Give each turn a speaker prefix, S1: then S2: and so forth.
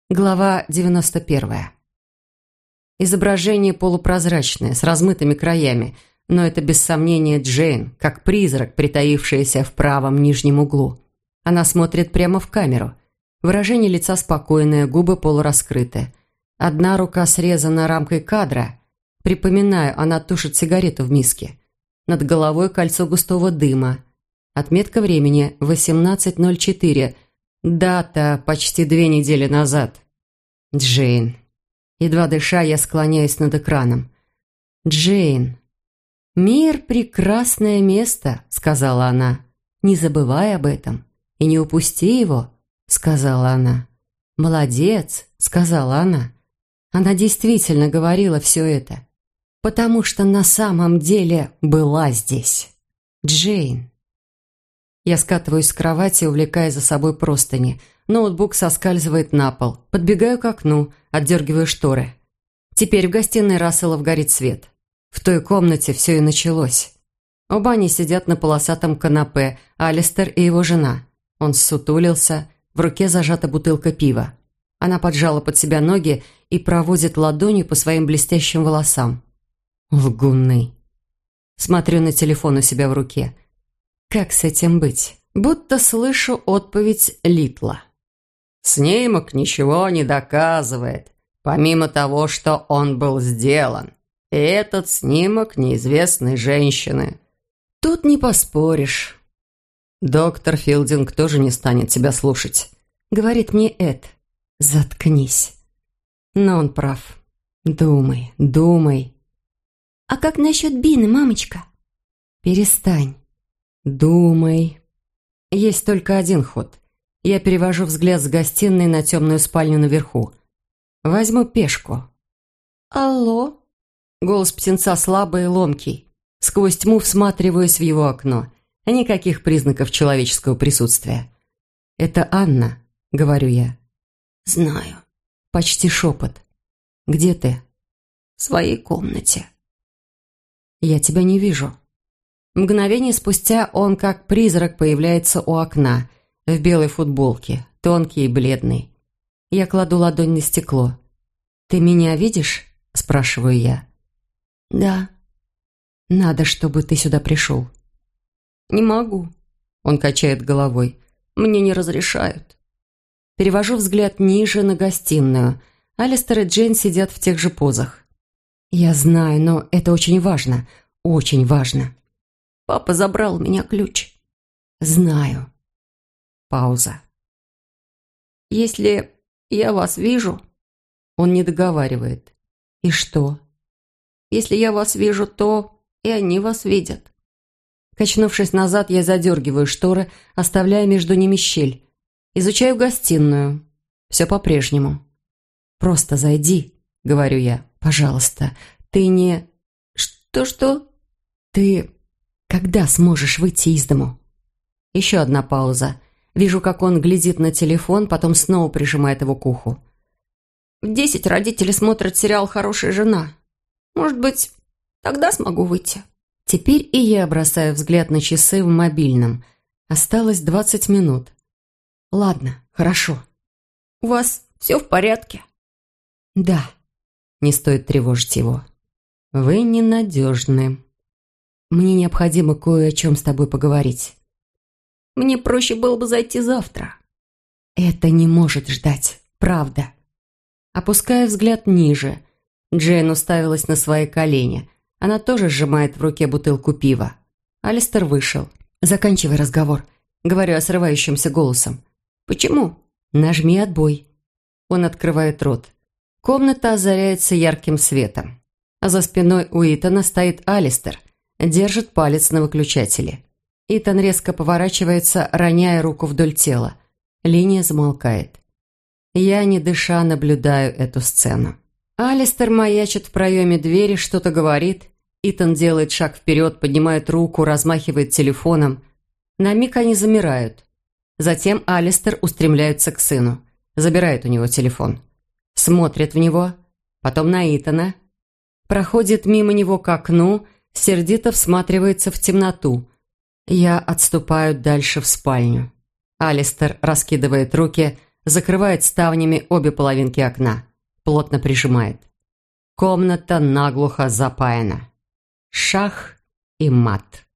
S1: Глава 91. Изображение полупрозрачное, с размытыми краями, но это без сомнения Джейн, как призрак, притаившаяся в правом нижнем углу. Она смотрит прямо в камеру. Выражение лица спокойное, губы полураскрыты. Одна рука срезана рамкой кадра. Припоминаю, она тушит сигарету в миске. Над головой кольцо густого дыма. Отметка времени 18:04. Дата почти 2 недели назад. Джейн. Едва дыша, я склоняюсь над экраном. Джейн. «Мир – прекрасное место», – сказала она. «Не забывай об этом и не упусти его», – сказала она. «Молодец», – сказала она. Она действительно говорила все это, потому что на самом деле была здесь. Джейн. Я скатываюсь с кровати, увлекая за собой простыни. Ноутбук соскальзывает на пол. Подбегаю к окну, отдергиваю шторы. Теперь в гостиной Расселов горит свет. В той комнате все и началось. Оба они сидят на полосатом канапе, Алистер и его жена. Он ссутулился, в руке зажата бутылка пива. Она поджала под себя ноги и проводит ладонью по своим блестящим волосам. Лгуны. Смотрю на телефон у себя в руке. Как с этим быть? Будто слышу отповедь Литла. «Снимок ничего не доказывает, помимо того, что он был сделан. И этот снимок неизвестной женщины. Тут не поспоришь. Доктор Филдинг тоже не станет тебя слушать», — говорит мне Эд. «Заткнись». Но он прав. Думай, думай.
S2: «А как насчет Бины, мамочка?»
S1: «Перестань. Думай». Есть только один ход. Я перевожу взгляд с гостиной на темную спальню наверху. Возьму пешку.
S2: «Алло?»
S1: Голос птенца слабый и ломкий. Сквозь тьму всматриваюсь в его окно. Никаких признаков человеческого присутствия. «Это Анна», — говорю я.
S2: «Знаю».
S1: Почти шепот. «Где ты?»
S2: «В своей комнате».
S1: «Я тебя не вижу». Мгновение спустя он, как призрак, появляется у окна, в белой футболке, тонкий и бледный. Я кладу ладонь на стекло. «Ты меня видишь?» – спрашиваю я.
S2: «Да».
S1: «Надо, чтобы ты сюда пришел».
S2: «Не могу», –
S1: он качает головой.
S2: «Мне не разрешают».
S1: Перевожу взгляд ниже на гостиную. Алистер и Джейн сидят в тех же позах. «Я знаю, но это очень важно, очень важно».
S2: «Папа забрал у меня ключ».
S1: «Знаю». Пауза.
S2: «Если я вас вижу...»
S1: Он не договаривает. «И что?»
S2: «Если я вас вижу, то и они вас видят».
S1: Качнувшись назад, я задергиваю шторы, оставляя между ними щель. Изучаю гостиную. Все по-прежнему. «Просто зайди», — говорю я. «Пожалуйста, ты не...»
S2: «Что-что?»
S1: «Ты... когда сможешь выйти из дому?» Еще одна пауза. Вижу, как он глядит на телефон, потом снова прижимает его к уху.
S2: «В 10 родители смотрят сериал «Хорошая жена». Может быть, тогда смогу выйти».
S1: Теперь и я бросаю взгляд на часы в мобильном. Осталось 20 минут. «Ладно, хорошо».
S2: «У вас все в порядке?»
S1: «Да». Не стоит тревожить его. «Вы ненадежны. Мне необходимо кое о чем с тобой поговорить».
S2: «Мне проще было бы зайти завтра».
S1: «Это не может ждать, правда». Опуская взгляд ниже. Джейн уставилась на свои колени. Она тоже сжимает в руке бутылку пива. Алистер вышел. «Заканчивай разговор», — говорю я срывающимся голосом.
S2: «Почему?»
S1: «Нажми отбой». Он открывает рот. Комната озаряется ярким светом. А за спиной у Итана стоит Алистер. Держит палец на выключателе. Итан резко поворачивается, роняя руку вдоль тела. Линия замолкает. Я, не дыша, наблюдаю эту сцену. Алистер маячит в проеме двери, что-то говорит. Итан делает шаг вперед, поднимает руку, размахивает телефоном. На миг они замирают. Затем Алистер устремляется к сыну. Забирает у него телефон. Смотрит в него, потом на Итана. Проходит мимо него к окну, сердито всматривается в темноту. Я отступаю дальше в спальню. Алистер раскидывает руки, закрывает ставнями обе половинки окна, плотно прижимает. Комната наглухо запаяна. Шах и мат.